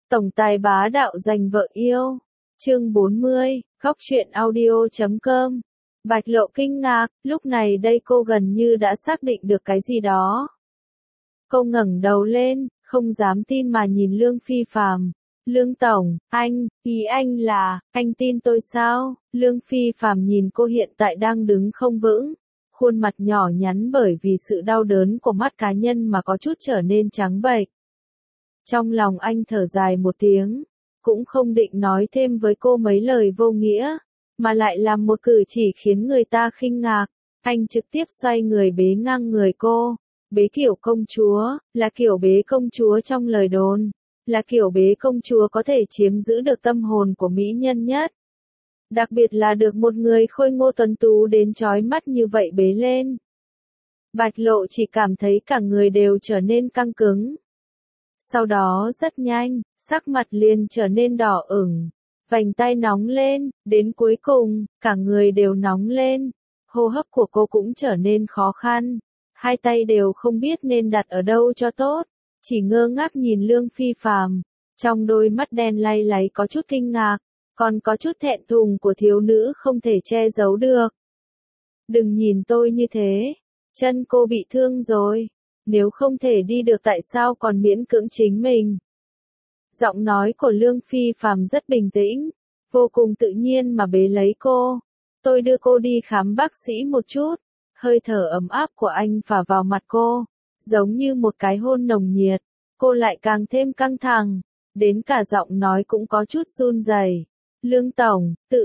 Tổng tài bá đạo giành vợ yêu. Chương 40, góc truyện audio.com. Bạch Lộ kinh ngạc, lúc này đây cô gần như đã xác định được cái gì đó. Cô ngẩng đầu lên, không dám tin mà nhìn Lương Phi Phàm. Lương Tổng, ý anh là, anh tin tôi sao? Lương Phi Phàm nhìn cô hiện tại đang đứng không vững. Khuôn mặt nhỏ nhắn bởi vì sự đau đớn của mắt cá nhân mà có chút trở nên trắng bệch. Trong lòng anh thở dài một tiếng, cũng không định nói thêm với cô mấy lời vô nghĩa, mà lại làm một cử chỉ khiến người ta khinh ngạc. Anh trực tiếp xoay người bế ngang người cô, bế kiểu công chúa, là kiểu bế công chúa trong lời đồn, là kiểu bế công chúa có thể chiếm giữ được tâm hồn của mỹ nhân nhất. Đặc biệt là được một người khôi ngô tuấn tú đến chói mắt như vậy bế lên. Bạch Lộ chỉ cảm thấy cả người đều trở nên căng cứng. Sau đó rất nhanh, sắc mặt liền trở nên đỏ ửng, vành tai nóng lên, đến cuối cùng, cả người đều nóng lên, hô hấp của cô cũng trở nên khó khăn, hai tay đều không biết nên đặt ở đâu cho tốt, chỉ ngơ ngác nhìn Lương Phi Phàm, trong đôi mắt đen lay láy có chút kinh ngạc, còn có chút thẹn thùng của thiếu nữ không thể che giấu được. Đừng nhìn tôi như thế, chân cô bị thương rồi. Nếu không thể đi được tại sao còn miễn cưỡng chính mình? Giọng nói của Lương Phi Phàm rất bình tĩnh, vô cùng tự nhiên mà bế lấy cô. Tôi đưa cô đi khám bác sĩ một chút. Hơi thở ấm áp của anh phả vào mặt cô, giống như một cái hôn nồng nhiệt. Cô lại càng thêm căng thẳng, đến cả giọng nói cũng có chút run rẩy. Lương Tổng, tự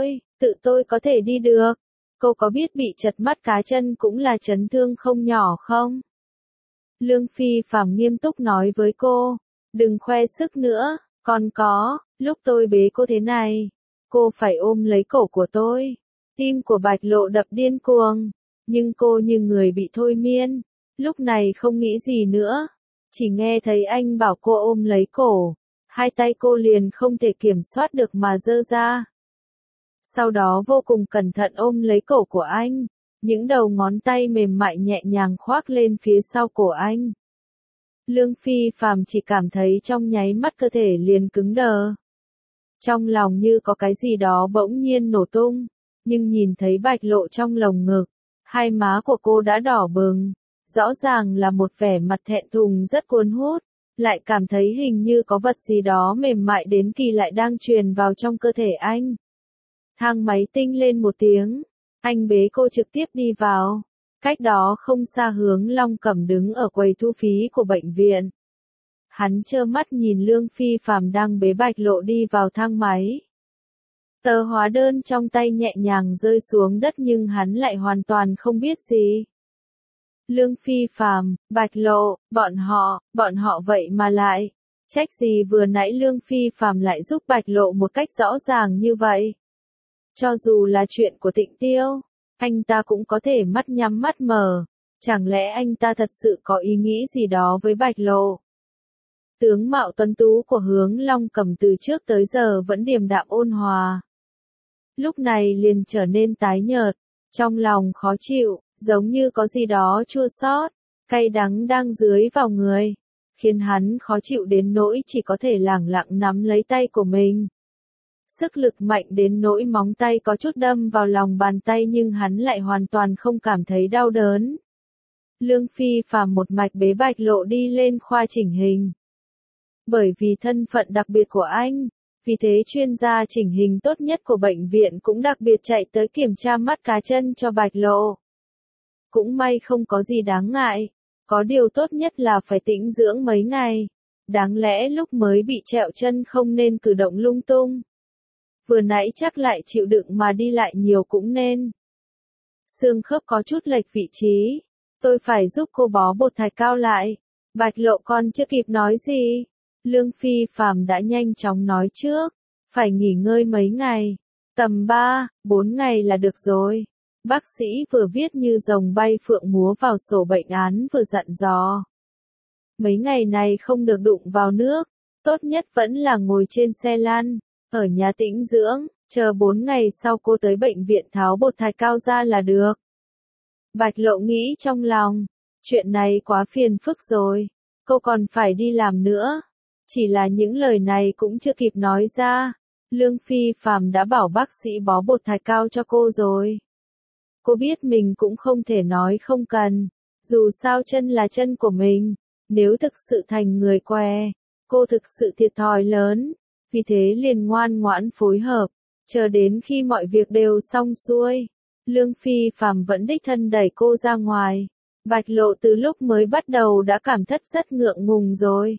tôi có thể đi được. Cô có biết bị chật mắt cá chân cũng là chấn thương không nhỏ không? Lương Phi Phàm nghiêm túc nói với cô, đừng khoe sức nữa, còn có, lúc tôi bế cô thế này, cô phải ôm lấy cổ của tôi. Tim của Bạch Lộ đập điên cuồng, nhưng cô như người bị thôi miên, lúc này không nghĩ gì nữa, chỉ nghe thấy anh bảo cô ôm lấy cổ, hai tay cô liền không thể kiểm soát được mà giơ ra. Sau đó vô cùng cẩn thận ôm lấy cổ của anh. Những đầu ngón tay mềm mại nhẹ nhàng khoác lên phía sau cổ anh. Lương Phi Phàm chỉ cảm thấy trong nháy mắt cơ thể liền cứng đờ. Trong lòng như có cái gì đó bỗng nhiên nổ tung, nhưng nhìn thấy Bạch Lộ trong lồng ngực, hai má của cô đã đỏ bừng, rõ ràng là một vẻ mặt thẹn thùng rất cuốn hút, lại cảm thấy hình như có vật gì đó mềm mại đến kỳ lại đang truyền vào trong cơ thể anh. Thang máy tinh lên một tiếng. Anh bế cô trực tiếp đi vào, cách đó không xa Hướng Long Cẩm đứng ở quầy thu phí của bệnh viện. Hắn trơ mắt nhìn Lương Phi Phàm đang bế Bạch Lộ đi vào thang máy. Tờ hóa đơn trong tay nhẹ nhàng rơi xuống đất nhưng hắn lại hoàn toàn không biết gì. Lương Phi Phàm, Bạch Lộ, bọn họ vậy mà lại, trách gì vừa nãy Lương Phi Phàm lại giúp Bạch Lộ một cách rõ ràng như vậy. Cho dù là chuyện của Tịnh Tiêu, anh ta cũng có thể mắt nhắm mắt mở, chẳng lẽ anh ta thật sự có ý nghĩ gì đó với Bạch Lộ? Tướng mạo tuấn tú của Hướng Long Cẩm từ trước tới giờ vẫn điềm đạm ôn hòa. Lúc này liền trở nên tái nhợt, trong lòng khó chịu, giống như có gì đó chua xót, cay đắng đang dưới vào người, khiến hắn khó chịu đến nỗi chỉ có thể lẳng lặng nắm lấy tay của mình. Sức lực mạnh đến nỗi móng tay có chút đâm vào lòng bàn tay nhưng hắn lại hoàn toàn không cảm thấy đau đớn. Lương Phi Phàm một mạch bế Bạch Lộ đi lên khoa chỉnh hình. Bởi vì thân phận đặc biệt của anh, vì thế chuyên gia chỉnh hình tốt nhất của bệnh viện cũng đặc biệt chạy tới kiểm tra mắt cá chân cho Bạch Lộ. Cũng may không có gì đáng ngại, có điều tốt nhất là phải tĩnh dưỡng mấy ngày. Đáng lẽ lúc mới bị trẹo chân không nên cử động lung tung. Vừa nãy chắc lại chịu đựng mà đi lại nhiều cũng nên. Xương khớp có chút lệch vị trí. Tôi phải giúp cô bó bột thạch cao lại. Bạch Lộ còn chưa kịp nói gì. Lương Phi Phàm đã nhanh chóng nói trước. Phải nghỉ ngơi mấy ngày. Tầm 3-4 ngày là được rồi. Bác sĩ vừa viết như rồng bay phượng múa vào sổ bệnh án vừa dặn dò. Mấy ngày này không được đụng vào nước. Tốt nhất vẫn là ngồi trên xe lăn. Ở nhà tĩnh dưỡng, chờ 4 ngày sau cô tới bệnh viện tháo bột thạch cao ra là được. Bạch Lộ nghĩ trong lòng, chuyện này quá phiền phức rồi, cô còn phải đi làm nữa. Chỉ là những lời này cũng chưa kịp nói ra. Lương Phi Phàm đã bảo bác sĩ bó bột thạch cao cho cô rồi. Cô biết mình cũng không thể nói không cần. Dù sao chân là chân của mình. Nếu thực sự thành người què, cô thực sự thiệt thòi lớn. Vì thế liền ngoan ngoãn phối hợp. Chờ đến khi mọi việc đều xong xuôi, Lương Phi Phàm vẫn đích thân đẩy cô ra ngoài. Bạch Lộ từ lúc mới bắt đầu đã cảm thấy rất ngượng ngùng rồi.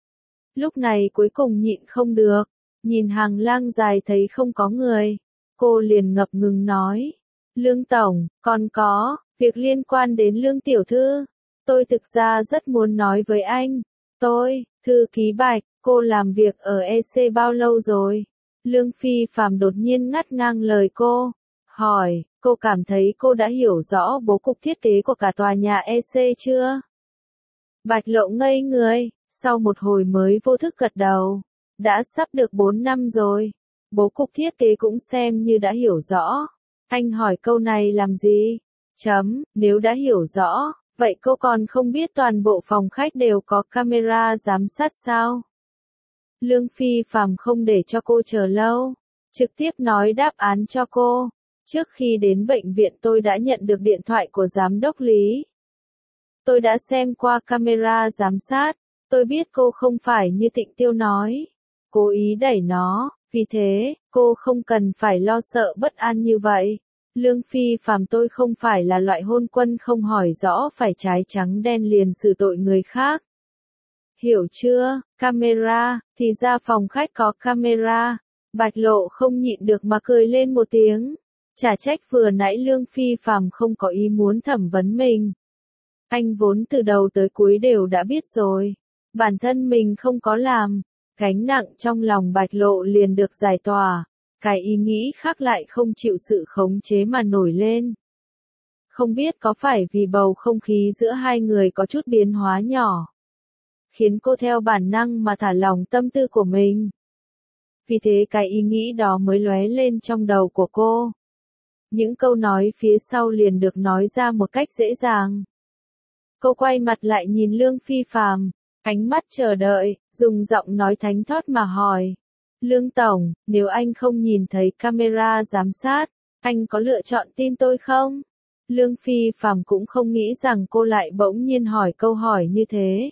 Lúc này cuối cùng nhịn không được, nhìn hàng lang dài thấy không có người. Cô liền ngập ngừng nói, Lương Tổng, còn có, việc liên quan đến Lương Tiểu Thư. Tôi thực ra rất muốn nói với anh. Tôi, thư ký Bạch, cô làm việc ở EC bao lâu rồi? Lương Phi Phàm đột nhiên ngắt ngang lời cô. Hỏi, cô cảm thấy cô đã hiểu rõ bố cục thiết kế của cả tòa nhà EC chưa? Bạch Lộ ngây người, sau một hồi mới vô thức gật đầu. Đã sắp được 4 năm rồi. Bố cục thiết kế cũng xem như đã hiểu rõ. Anh hỏi câu này làm gì? Nếu đã hiểu rõ, vậy cô còn không biết toàn bộ phòng khách đều có camera giám sát sao? Lương Phi Phàm không để cho cô chờ lâu, trực tiếp nói đáp án cho cô. Trước khi đến bệnh viện tôi đã nhận được điện thoại của giám đốc Lý. Tôi đã xem qua camera giám sát, tôi biết cô không phải như Tịnh Tiêu nói, cố ý đẩy nó, vì thế, cô không cần phải lo sợ bất an như vậy. Lương Phi Phàm tôi không phải là loại hôn quân không hỏi rõ phải trái trắng đen liền xử tội người khác. Hiểu chưa, camera, thì ra phòng khách có camera. Bạch Lộ không nhịn được mà cười lên một tiếng. Chả trách vừa nãy Lương Phi Phàm không có ý muốn thẩm vấn mình. Anh vốn từ đầu tới cuối đều đã biết rồi. Bản thân mình không có làm. Gánh nặng trong lòng Bạch Lộ liền được giải tỏa. Cái ý nghĩ khác lại không chịu sự khống chế mà nổi lên. Không biết có phải vì bầu không khí giữa hai người có chút biến hóa nhỏ, khiến cô theo bản năng mà thả lỏng tâm tư của mình. Vì thế cái ý nghĩ đó mới lóe lên trong đầu của cô. Những câu nói phía sau liền được nói ra một cách dễ dàng. Cô quay mặt lại nhìn Lương Phi Phàm, ánh mắt chờ đợi, dùng giọng nói thánh thót mà hỏi. Lương Tổng, nếu anh không nhìn thấy camera giám sát, anh có lựa chọn tin tôi không? Lương Phi Phàm cũng không nghĩ rằng cô lại bỗng nhiên hỏi câu hỏi như thế.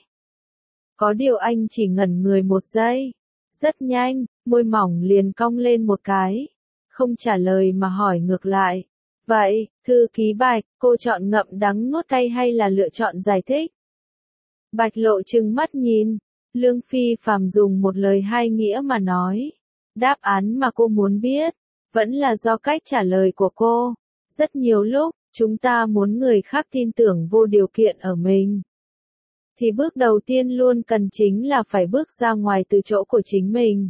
Có điều anh chỉ ngẩn người một giây. Rất nhanh, môi mỏng liền cong lên một cái. Không trả lời mà hỏi ngược lại. Vậy, thư ký Bạch, cô chọn ngậm đắng nuốt cay hay là lựa chọn giải thích? Bạch Lộ trừng mắt nhìn. Lương Phi Phàm dùng một lời hai nghĩa mà nói. Đáp án mà cô muốn biết, vẫn là do cách trả lời của cô. Rất nhiều lúc, chúng ta muốn người khác tin tưởng vô điều kiện ở mình. Thì bước đầu tiên luôn cần chính là phải bước ra ngoài từ chỗ của chính mình.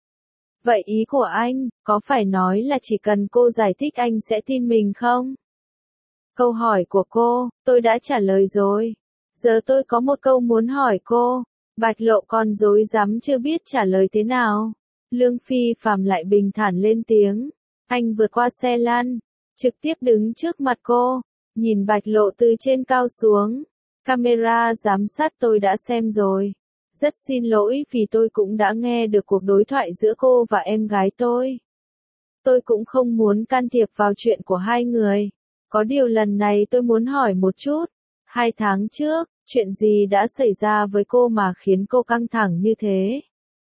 Vậy ý của anh, có phải nói là chỉ cần cô giải thích anh sẽ tin mình không? Câu hỏi của cô, tôi đã trả lời rồi. Giờ tôi có một câu muốn hỏi cô. Bạch Lộ còn rối rắm chưa biết trả lời thế nào. Lương Phi Phàm lại bình thản lên tiếng. Anh vượt qua xe lăn, trực tiếp đứng trước mặt cô, nhìn Bạch Lộ từ trên cao xuống. Camera giám sát tôi đã xem rồi. Rất xin lỗi vì tôi cũng đã nghe được cuộc đối thoại giữa cô và em gái tôi. Tôi cũng không muốn can thiệp vào chuyện của hai người. Có điều lần này tôi muốn hỏi một chút. 2 tháng trước, chuyện gì đã xảy ra với cô mà khiến cô căng thẳng như thế?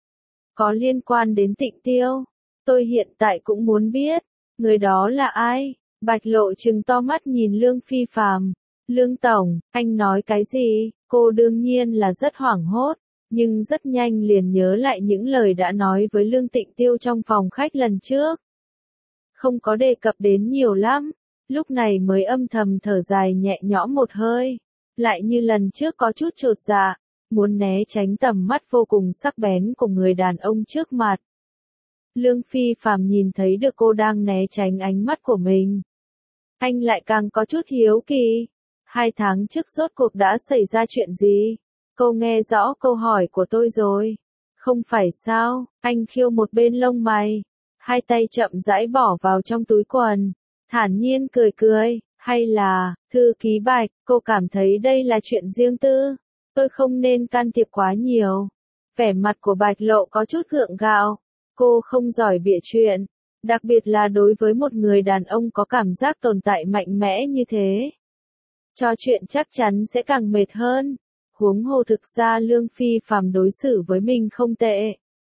Có liên quan đến Tịnh Tiêu. Tôi hiện tại cũng muốn biết. Người đó là ai? Bạch Lộ trừng to mắt nhìn Lương Phi Phàm. Lương Tổng, anh nói cái gì? Cô đương nhiên là rất hoảng hốt, nhưng rất nhanh liền nhớ lại những lời đã nói với Lương Tịnh Tiêu trong phòng khách lần trước. Không có đề cập đến nhiều lắm, lúc này mới âm thầm thở dài nhẹ nhõm một hơi, lại như lần trước có chút chột dạ, muốn né tránh tầm mắt vô cùng sắc bén của người đàn ông trước mặt. Lương Phi Phàm nhìn thấy được cô đang né tránh ánh mắt của mình. Anh lại càng có chút hiếu kỳ. 2 tháng trước rốt cuộc đã xảy ra chuyện gì? Cô nghe rõ câu hỏi của tôi rồi. Không phải sao? Anh khiêu một bên lông mày. Hai tay chậm rãi bỏ vào trong túi quần. Thản nhiên cười cười. Hay là, thư ký Bạch, cô cảm thấy đây là chuyện riêng tư. Tôi không nên can thiệp quá nhiều. Vẻ mặt của Bạch Lộ có chút gượng gạo. Cô không giỏi bịa chuyện. Đặc biệt là đối với một người đàn ông có cảm giác tồn tại mạnh mẽ như thế. Trò chuyện chắc chắn sẽ càng mệt hơn. Huống hồ thực ra Lương Phi Phàm đối xử với mình không tệ.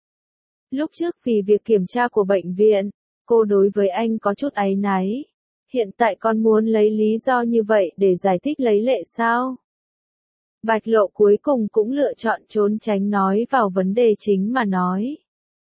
Lúc trước vì việc kiểm tra của bệnh viện, cô đối với anh có chút áy náy. Hiện tại con muốn lấy lý do như vậy để giải thích lấy lệ sao? Bạch Lộ cuối cùng cũng lựa chọn trốn tránh nói vào vấn đề chính mà nói.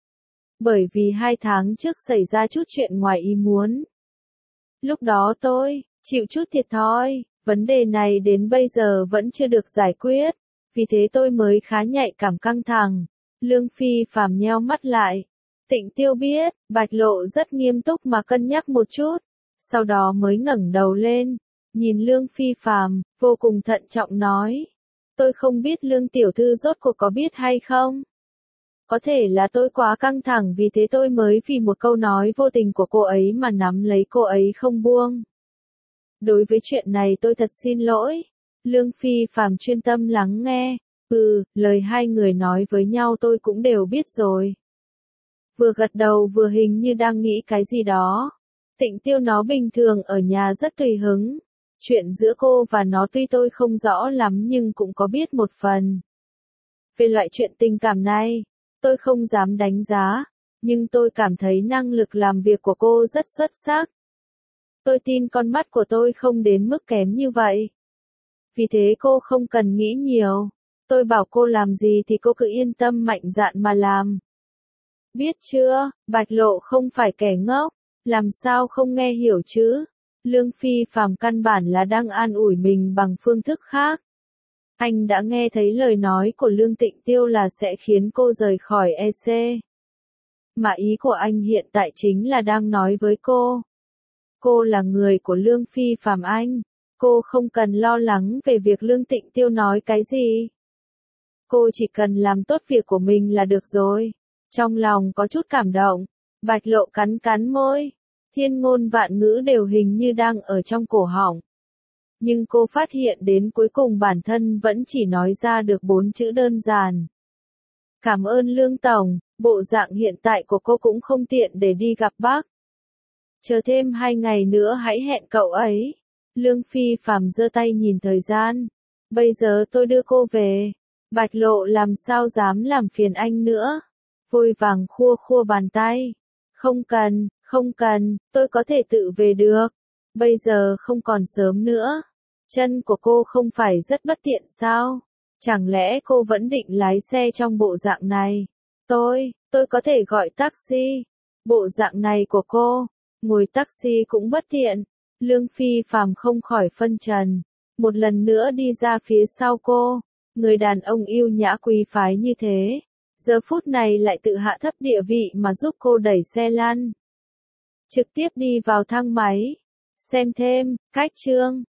Bởi vì 2 tháng trước xảy ra chút chuyện ngoài ý muốn. Lúc đó tôi chịu chút thiệt thòi, vấn đề này đến bây giờ vẫn chưa được giải quyết, vì thế tôi mới khá nhạy cảm căng thẳng. Lương Phi Phàm nheo mắt lại. Tịnh Tiêu biết, Bạch Lộ rất nghiêm túc mà cân nhắc một chút, sau đó mới ngẩng đầu lên, nhìn Lương Phi Phàm, vô cùng thận trọng nói. Tôi không biết Lương tiểu thư rốt cuộc có biết hay không? Có thể là tôi quá căng thẳng vì thế tôi mới vì một câu nói vô tình của cô ấy mà nắm lấy cô ấy không buông. Đối với chuyện này tôi thật xin lỗi. Lương Phi Phàm chuyên tâm lắng nghe. Lời hai người nói với nhau tôi cũng đều biết rồi. Vừa gật đầu vừa hình như đang nghĩ cái gì đó. Tịnh Tiêu nó bình thường ở nhà rất tùy hứng. Chuyện giữa cô và nó tuy tôi không rõ lắm nhưng cũng có biết một phần. Về loại chuyện tình cảm này, tôi không dám đánh giá, nhưng tôi cảm thấy năng lực làm việc của cô rất xuất sắc. Tôi tin con mắt của tôi không đến mức kém như vậy. Vì thế cô không cần nghĩ nhiều. Tôi bảo cô làm gì thì cô cứ yên tâm mạnh dạn mà làm. Biết chưa, Bạch Lộ không phải kẻ ngốc, làm sao không nghe hiểu chứ? Lương Phi Phàm căn bản là đang an ủi mình bằng phương thức khác. Anh đã nghe thấy lời nói của Lương Tịnh Tiêu là sẽ khiến cô rời khỏi EC. Mà ý của anh hiện tại chính là đang nói với cô. Cô là người của Lương Phi Phàm anh. Cô không cần lo lắng về việc Lương Tịnh Tiêu nói cái gì. Cô chỉ cần làm tốt việc của mình là được rồi. Trong lòng có chút cảm động. Bạch Lộ cắn cắn môi. Thiên ngôn vạn ngữ đều hình như đang ở trong cổ họng. Nhưng cô phát hiện đến cuối cùng bản thân vẫn chỉ nói ra được 4 chữ đơn giản. Cảm ơn Lương Tổng, bộ dạng hiện tại của cô cũng không tiện để đi gặp bác. Chờ thêm 2 ngày nữa hãy hẹn cậu ấy. Lương Phi Phàm giơ tay nhìn thời gian. Bây giờ tôi đưa cô về. Bạch Lộ làm sao dám làm phiền anh nữa. Vội vàng khua khua bàn tay. Không cần, tôi có thể tự về được. Bây giờ không còn sớm nữa. Chân của cô không phải rất bất tiện sao? Chẳng lẽ cô vẫn định lái xe trong bộ dạng này? Tôi có thể gọi taxi. Bộ dạng này của cô, ngồi taxi cũng bất tiện. Lương Phi Phàm không khỏi phân trần. Một lần nữa đi ra phía sau cô. Người đàn ông yêu nhã quý phái như thế. Giờ phút này lại tự hạ thấp địa vị mà giúp cô đẩy xe lăn. Trực tiếp đi vào thang máy. Xem thêm, cách chương.